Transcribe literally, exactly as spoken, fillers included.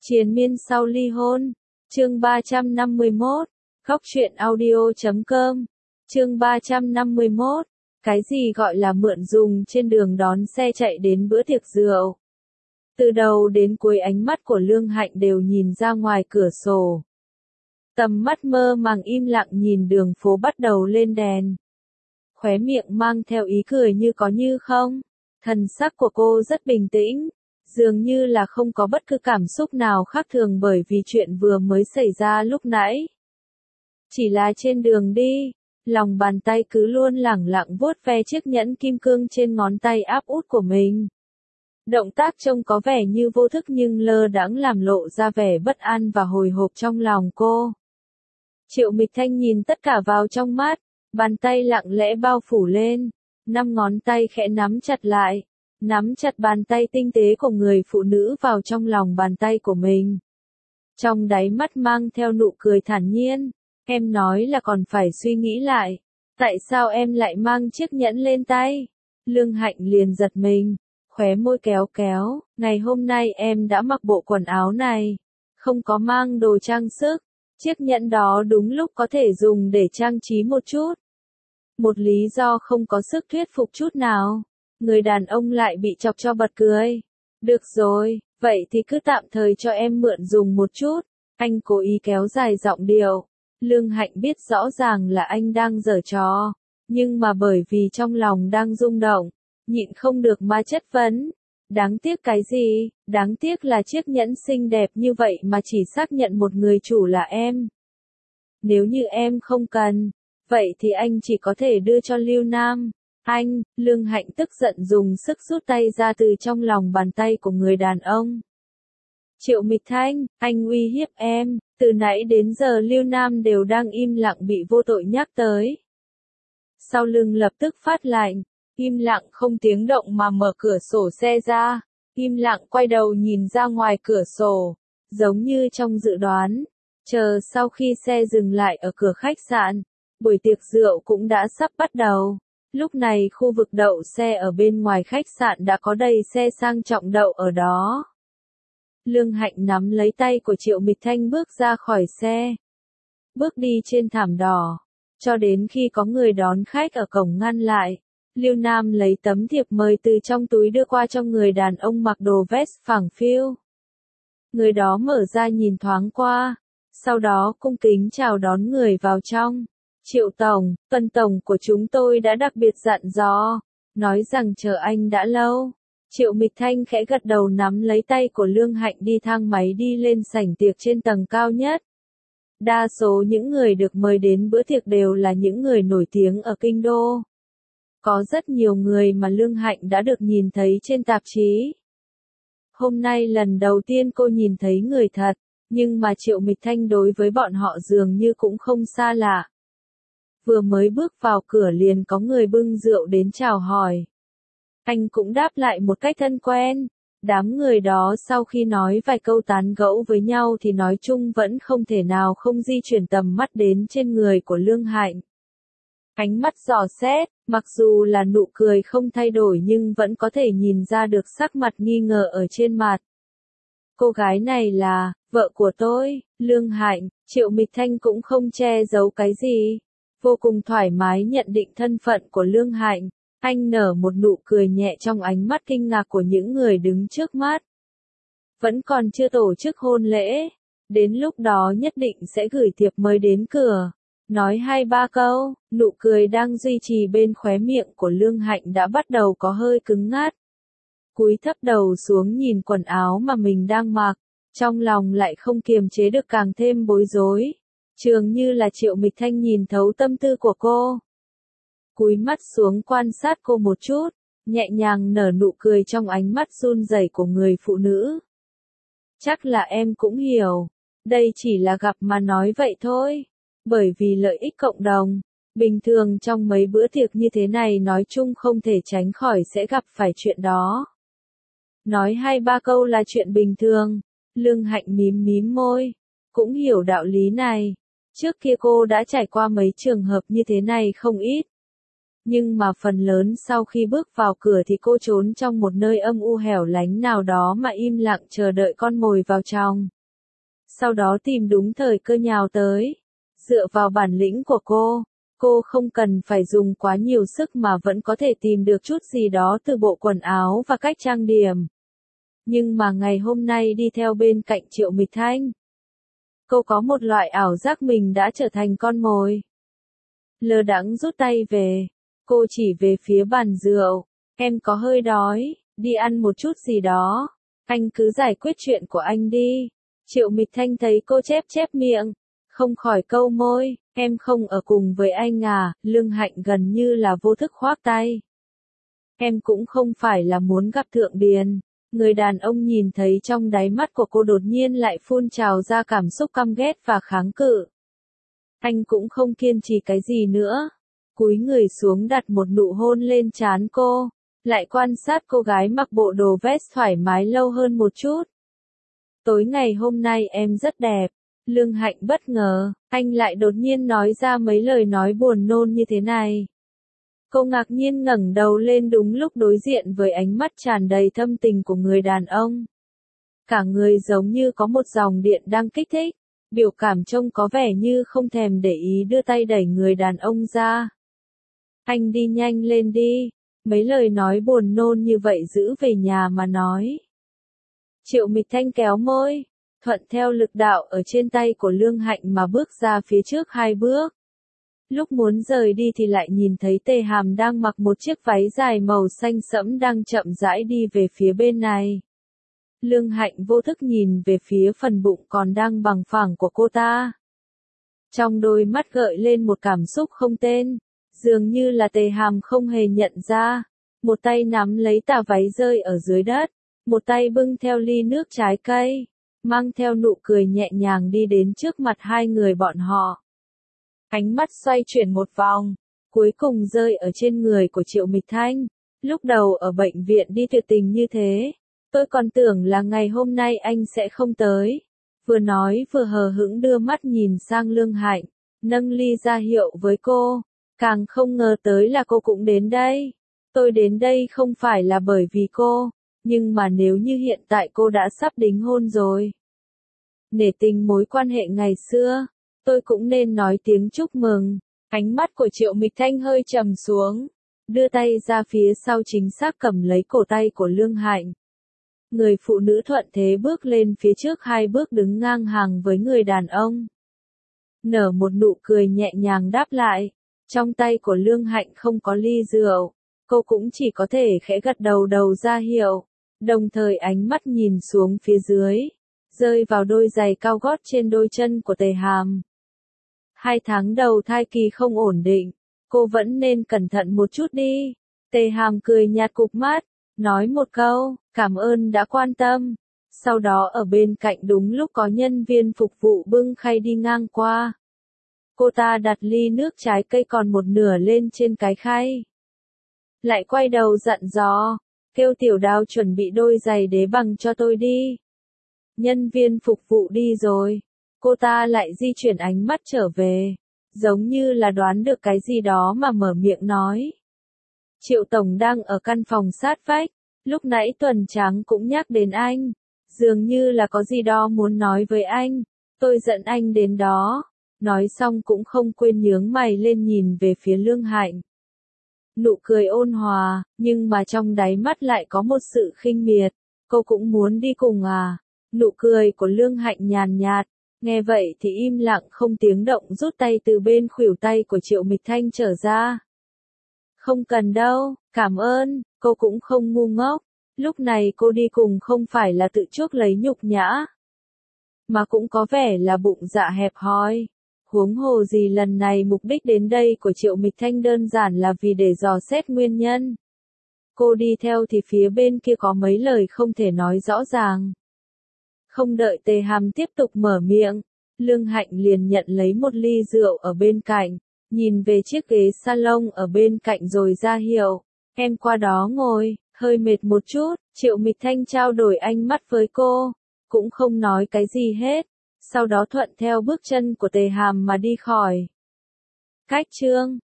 Triền miên sau ly hôn. Chương ba trăm năm mươi mốt. Khóc chuyện audio chấm com. Chương ba trăm năm mươi mốt. Cái gì gọi là mượn dùng trên đường đón xe chạy đến bữa tiệc rượu? Từ đầu đến cuối ánh mắt của Lương Hạnh đều nhìn ra ngoài cửa sổ. Tầm mắt mơ màng im lặng nhìn đường phố bắt đầu lên đèn. Khóe miệng mang theo ý cười như có như không. Thần sắc của cô rất bình tĩnh, dường như là không có bất cứ cảm xúc nào khác thường bởi vì chuyện vừa mới xảy ra lúc nãy. Chỉ là trên đường đi, lòng bàn tay cứ luôn lẳng lặng vuốt ve chiếc nhẫn kim cương trên ngón tay áp út của mình. Động tác trông có vẻ như vô thức nhưng lơ đãng làm lộ ra vẻ bất an và hồi hộp trong lòng cô. Triệu Mịch Thanh nhìn tất cả vào trong mắt, bàn tay lặng lẽ bao phủ lên, năm ngón tay khẽ nắm chặt lại, nắm chặt bàn tay tinh tế của người phụ nữ vào trong lòng bàn tay của mình. Trong đáy mắt mang theo nụ cười thản nhiên, em nói là còn phải suy nghĩ lại, tại sao em lại mang chiếc nhẫn lên tay? Lương Hạnh liền giật mình, khóe môi kéo kéo, ngày hôm nay em đã mặc bộ quần áo này, không có mang đồ trang sức, chiếc nhẫn đó đúng lúc có thể dùng để trang trí một chút. Một lý do không có sức thuyết phục chút nào. Người đàn ông lại bị chọc cho bật cười. Được rồi, vậy thì cứ tạm thời cho em mượn dùng một chút. Anh cố ý kéo dài giọng điệu. Lương Hạnh biết rõ ràng là anh đang giở trò, nhưng mà bởi vì trong lòng đang rung động, nhịn không được mà chất vấn. Đáng tiếc cái gì? Đáng tiếc là chiếc nhẫn xinh đẹp như vậy mà chỉ xác nhận một người chủ là em. Nếu như em không cần, vậy thì anh chỉ có thể đưa cho Lưu Nam. Anh, Lương Hạnh tức giận dùng sức rút tay ra từ trong lòng bàn tay của người đàn ông. Triệu Mịch Thanh, anh uy hiếp em, từ nãy đến giờ Lưu Nam đều đang im lặng bị vô tội nhắc tới. Sau lưng lập tức phát lạnh, im lặng không tiếng động mà mở cửa sổ xe ra, im lặng quay đầu nhìn ra ngoài cửa sổ, giống như trong dự đoán, chờ sau khi xe dừng lại ở cửa khách sạn, buổi tiệc rượu cũng đã sắp bắt đầu. Lúc này khu vực đậu xe ở bên ngoài khách sạn đã có đầy xe sang trọng đậu ở đó. Lương Hạnh nắm lấy tay của Triệu Mịch Thanh bước ra khỏi xe. Bước đi trên thảm đỏ, cho đến khi có người đón khách ở cổng ngăn lại. Lưu Nam lấy tấm thiệp mời từ trong túi đưa qua cho người đàn ông mặc đồ vest phẳng phiu. Người đó mở ra nhìn thoáng qua, sau đó cung kính chào đón người vào trong. Triệu Tổng, Tân Tổng của chúng tôi đã đặc biệt dặn dò, nói rằng chờ anh đã lâu. Triệu Mịch Thanh khẽ gật đầu nắm lấy tay của Lương Hạnh đi thang máy đi lên sảnh tiệc trên tầng cao nhất. Đa số những người được mời đến bữa tiệc đều là những người nổi tiếng ở Kinh Đô. Có rất nhiều người mà Lương Hạnh đã được nhìn thấy trên tạp chí. Hôm nay lần đầu tiên cô nhìn thấy người thật, nhưng mà Triệu Mịch Thanh đối với bọn họ dường như cũng không xa lạ. Vừa mới bước vào cửa liền có người bưng rượu đến chào hỏi. Anh cũng đáp lại một cách thân quen. Đám người đó sau khi nói vài câu tán gẫu với nhau thì nói chung vẫn không thể nào không di chuyển tầm mắt đến trên người của Lương Hạnh. Ánh mắt dò xét, mặc dù là nụ cười không thay đổi nhưng vẫn có thể nhìn ra được sắc mặt nghi ngờ ở trên mặt. Cô gái này là vợ của tôi, Lương Hạnh. Triệu Mịch Thanh cũng không che giấu cái gì. Vô cùng thoải mái nhận định thân phận của Lương Hạnh, anh nở một nụ cười nhẹ trong ánh mắt kinh ngạc của những người đứng trước mắt. Vẫn còn chưa tổ chức hôn lễ, đến lúc đó nhất định sẽ gửi thiệp mời đến cửa. Nói hai ba câu, nụ cười đang duy trì bên khóe miệng của Lương Hạnh đã bắt đầu có hơi cứng ngắt. Cúi thấp đầu xuống nhìn quần áo mà mình đang mặc, trong lòng lại không kiềm chế được càng thêm bối rối. Dường như là Triệu Mịch Thanh nhìn thấu tâm tư của cô. Cúi mắt xuống quan sát cô một chút, nhẹ nhàng nở nụ cười trong ánh mắt run rẩy của người phụ nữ. Chắc là em cũng hiểu, đây chỉ là gặp mà nói vậy thôi, bởi vì lợi ích cộng đồng. Bình thường trong mấy bữa tiệc như thế này nói chung không thể tránh khỏi sẽ gặp phải chuyện đó. Nói hai ba câu là chuyện bình thường, Lương Hạnh mím mím môi, cũng hiểu đạo lý này. Trước kia cô đã trải qua mấy trường hợp như thế này không ít. Nhưng mà phần lớn sau khi bước vào cửa thì cô trốn trong một nơi âm u hẻo lánh nào đó mà im lặng chờ đợi con mồi vào trong. Sau đó tìm đúng thời cơ nhào tới. Dựa vào bản lĩnh của cô, cô không cần phải dùng quá nhiều sức mà vẫn có thể tìm được chút gì đó từ bộ quần áo và cách trang điểm. Nhưng mà ngày hôm nay đi theo bên cạnh Triệu Mịch Thanh, cô có một loại ảo giác mình đã trở thành con mồi. Lơ đãng rút tay về, cô chỉ về phía bàn rượu, em có hơi đói, đi ăn một chút gì đó, anh cứ giải quyết chuyện của anh đi. Triệu Mịch Thanh thấy cô chép chép miệng, không khỏi câu môi, em không ở cùng với anh à, Lương Hạnh gần như là vô thức khoác tay. Em cũng không phải là muốn gặp Thượng Điền. Người đàn ông nhìn thấy trong đáy mắt của cô đột nhiên lại phun trào ra cảm xúc căm ghét và kháng cự. Anh cũng không kiên trì cái gì nữa. Cúi người xuống đặt một nụ hôn lên trán cô, lại quan sát cô gái mặc bộ đồ vest thoải mái lâu hơn một chút. Tối ngày hôm nay em rất đẹp. Lương Hạnh bất ngờ, anh lại đột nhiên nói ra mấy lời nói buồn nôn như thế này. Cô ngạc nhiên ngẩng đầu lên đúng lúc đối diện với ánh mắt tràn đầy thâm tình của người đàn ông. Cả người giống như có một dòng điện đang kích thích, biểu cảm trông có vẻ như không thèm để ý đưa tay đẩy người đàn ông ra. Anh đi nhanh lên đi, mấy lời nói buồn nôn như vậy giữ về nhà mà nói. Triệu Mịch Thanh kéo môi, thuận theo lực đạo ở trên tay của Lương Hạnh mà bước ra phía trước hai bước. Lúc muốn rời đi thì lại nhìn thấy Tề Hàm đang mặc một chiếc váy dài màu xanh sẫm đang chậm rãi đi về phía bên này. Lương Hạnh vô thức nhìn về phía phần bụng còn đang bằng phẳng của cô ta. Trong đôi mắt gợi lên một cảm xúc không tên, dường như là Tề Hàm không hề nhận ra. Một tay nắm lấy tà váy rơi ở dưới đất, một tay bưng theo ly nước trái cây, mang theo nụ cười nhẹ nhàng đi đến trước mặt hai người bọn họ. Ánh mắt xoay chuyển một vòng, cuối cùng rơi ở trên người của Triệu Mịch Thanh. Lúc đầu ở bệnh viện đi tuyệt tình như thế, tôi còn tưởng là ngày hôm nay anh sẽ không tới. Vừa nói vừa hờ hững đưa mắt nhìn sang Lương Hạnh, nâng ly ra hiệu với cô. Càng không ngờ tới là cô cũng đến đây. Tôi đến đây không phải là bởi vì cô, nhưng mà nếu như hiện tại cô đã sắp đính hôn rồi. Nể tình mối quan hệ ngày xưa, tôi cũng nên nói tiếng chúc mừng. Ánh mắt của Triệu Mịch Thanh hơi trầm xuống, đưa tay ra phía sau chính xác cầm lấy cổ tay của Lương Hạnh. Người phụ nữ thuận thế bước lên phía trước hai bước đứng ngang hàng với người đàn ông. Nở một nụ cười nhẹ nhàng đáp lại. Trong tay của Lương Hạnh không có ly rượu, cô cũng chỉ có thể khẽ gật đầu đầu ra hiệu, đồng thời ánh mắt nhìn xuống phía dưới, rơi vào đôi giày cao gót trên đôi chân của Tề Hàm. Hai tháng đầu thai kỳ không ổn định, cô vẫn nên cẩn thận một chút đi. Tề Hàm cười nhạt cụp mắt, nói một câu, cảm ơn đã quan tâm. Sau đó ở bên cạnh đúng lúc có nhân viên phục vụ bưng khay đi ngang qua. Cô ta đặt ly nước trái cây còn một nửa lên trên cái khay. Lại quay đầu dặn dò, kêu Tiểu Đào chuẩn bị đôi giày đế bằng cho tôi đi. Nhân viên phục vụ đi rồi, cô ta lại di chuyển ánh mắt trở về, giống như là đoán được cái gì đó mà mở miệng nói. Triệu Tổng đang ở căn phòng sát vách, lúc nãy Tuần Trắng cũng nhắc đến anh, dường như là có gì đó muốn nói với anh, tôi dẫn anh đến đó. Nói xong cũng không quên nhướng mày lên nhìn về phía Lương Hạnh. Nụ cười ôn hòa, nhưng mà trong đáy mắt lại có một sự khinh miệt. Cô cũng muốn đi cùng à? Nụ cười của Lương Hạnh nhàn nhạt, nghe vậy thì im lặng không tiếng động rút tay từ bên khuỷu tay của Triệu Mịch Thanh trở ra. Không cần đâu, cảm ơn, cô cũng không ngu ngốc. Lúc này cô đi cùng không phải là tự chuốc lấy nhục nhã, mà cũng có vẻ là bụng dạ hẹp hòi. Huống hồ gì lần này mục đích đến đây của Triệu Mịch Thanh đơn giản là vì để dò xét nguyên nhân. Cô đi theo thì phía bên kia có mấy lời không thể nói rõ ràng. Không đợi Tề Hàm tiếp tục mở miệng, Lương Hạnh liền nhận lấy một ly rượu ở bên cạnh, nhìn về chiếc ghế salon ở bên cạnh rồi ra hiệu, em qua đó ngồi, hơi mệt một chút. Triệu Mịch Thanh trao đổi ánh mắt với cô, cũng không nói cái gì hết. Sau đó thuận theo bước chân của Tề Hàm mà đi khỏi. Cách chương